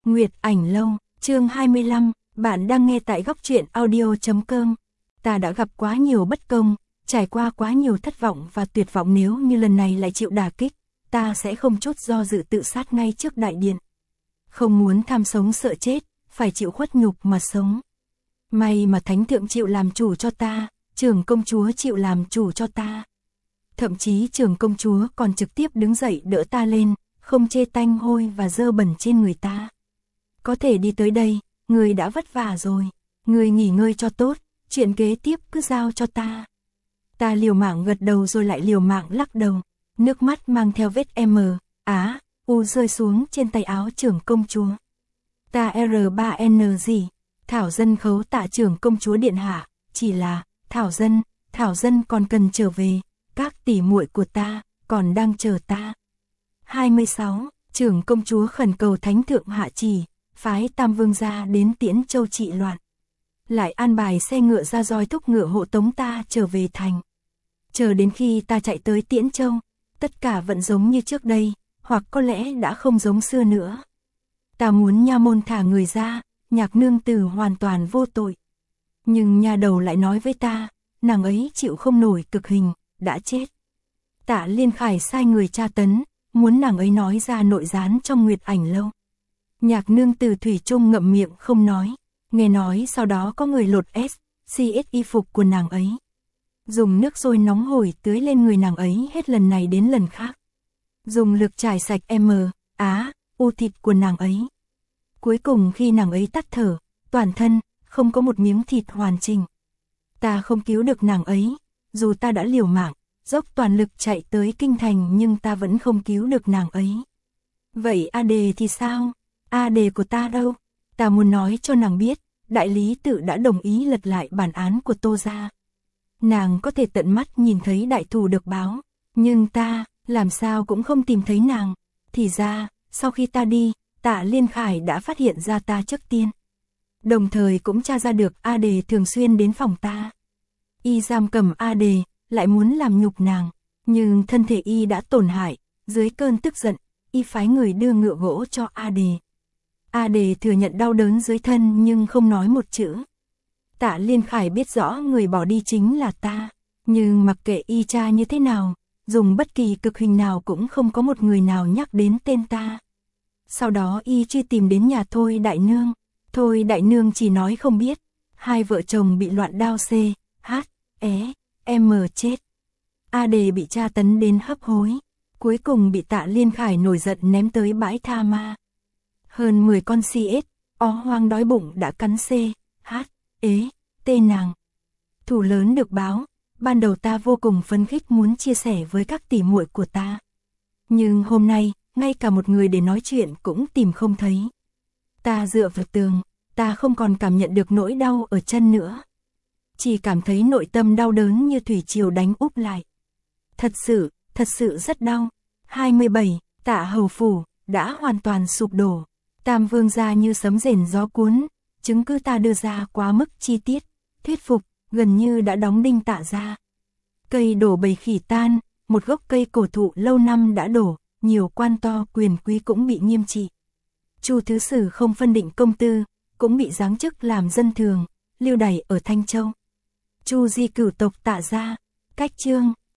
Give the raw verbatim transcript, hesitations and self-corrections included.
Nguyệt Ảnh Lâu, chương hai mươi lăm, bạn đang nghe tại góc truyện audio chấm com. Ta đã gặp quá nhiều bất công, trải qua quá nhiều thất vọng và tuyệt vọng, nếu như lần này lại chịu đả kích, ta sẽ không chút do dự tự sát ngay trước đại điện. Không muốn tham sống sợ chết, phải chịu khuất nhục mà sống. May mà Thánh Thượng chịu làm chủ cho ta, Trưởng Công Chúa chịu làm chủ cho ta. Thậm chí Trưởng Công Chúa còn trực tiếp đứng dậy đỡ ta lên, không chê tanh hôi và dơ bẩn trên người ta. Có thể đi tới đây, người đã vất vả rồi, người nghỉ ngơi cho tốt, chuyện kế tiếp cứ giao cho ta. Ta liều mạng gật đầu rồi lại liều mạng lắc đầu, nước mắt mang theo vết M, Á, U rơi xuống trên tay áo Trưởng Công Chúa. Ta R ba N gì? Thảo Dân khấu tạ Trưởng Công Chúa điện hạ, chỉ là, Thảo Dân, Thảo Dân còn cần trở về, các tỷ muội của ta, còn đang chờ ta. hai mươi sáu. Trưởng Công Chúa khẩn cầu Thánh Thượng hạ chỉ, phái Tam Vương gia đến Tiễn Châu trị loạn. Lại an bài xe ngựa ra roi thúc ngựa hộ tống ta trở về thành. Chờ đến khi ta chạy tới Tiễn Châu, tất cả vẫn giống như trước đây, hoặc có lẽ đã không giống xưa nữa. Ta muốn nha môn thả người ra, Nhạc nương tử hoàn toàn vô tội. Nhưng nha đầu lại nói với ta, nàng ấy chịu không nổi cực hình, đã chết. Tạ Liên Khải sai người tra tấn, muốn nàng ấy nói ra nội gián trong Nguyệt Ảnh Lâu. Nhạc nương tử thủy chung ngậm miệng không nói, nghe nói sau đó có người lột S, xê ét y phục của nàng ấy. Dùng nước sôi nóng hổi tưới lên người nàng ấy hết lần này đến lần khác. Dùng lực trải sạch M, Á, U thịt của nàng ấy. Cuối cùng khi nàng ấy tắt thở, toàn thân, không có một miếng thịt hoàn chỉnh. Ta không cứu được nàng ấy, dù ta đã liều mạng, dốc toàn lực chạy tới kinh thành nhưng ta vẫn không cứu được nàng ấy. Vậy A Đề thì sao? A Đề của ta đâu? Ta muốn nói cho nàng biết, đại lý tự đã đồng ý lật lại bản án của Tô gia. Nàng có thể tận mắt nhìn thấy đại thù được báo, nhưng ta, làm sao cũng không tìm thấy nàng. Thì ra, sau khi ta đi, Tạ Liên Khải đã phát hiện ra ta trước tiên. Đồng thời cũng tra ra được A Đề thường xuyên đến phòng ta. Y giam cầm A Đề, lại muốn làm nhục nàng, nhưng thân thể Y đã tổn hại, dưới cơn tức giận, Y phái người đưa ngựa gỗ cho A Đề. A Đề thừa nhận đau đớn dưới thân nhưng không nói một chữ. Tạ Liên Khải biết rõ người bỏ đi chính là ta, nhưng mặc kệ Y tra như thế nào, dùng bất kỳ cực hình nào cũng không có một người nào nhắc đến tên ta. Sau đó Y truy tìm đến nhà Thôi Đại Nương, Thôi Đại Nương chỉ nói không biết, hai vợ chồng bị loạn đao C, H, E, M chết. A Đề bị tra tấn đến hấp hối, cuối cùng bị Tạ Liên Khải nổi giận ném tới bãi tha ma. Hơn mười con xê ét, ó hoang đói bụng đã cắn C, H, E, T nàng. Thủ lớn được báo, ban đầu ta vô cùng phấn khích muốn chia sẻ với các tỷ muội của ta. Nhưng hôm nay, ngay cả một người để nói chuyện cũng tìm không thấy. Ta dựa vào tường, ta không còn cảm nhận được nỗi đau ở chân nữa. Chỉ cảm thấy nội tâm đau đớn như thủy triều đánh úp lại. Thật sự, thật sự rất đau. hai mươi bảy, Tạ Hầu Phủ, đã hoàn toàn sụp đổ. Tam Vương gia như sấm rền gió cuốn, chứng cứ ta đưa ra quá mức chi tiết, thuyết phục, gần như đã đóng đinh Tạ gia. Cây đổ bầy khỉ tan, một gốc cây cổ thụ lâu năm đã đổ, nhiều quan to quyền quý cũng bị nghiêm trị. Chu Thứ Sử không phân định công tư, cũng bị giáng chức làm dân thường, lưu đày ở Thanh Châu. Chu Di cửu tộc Tạ gia, cách chương,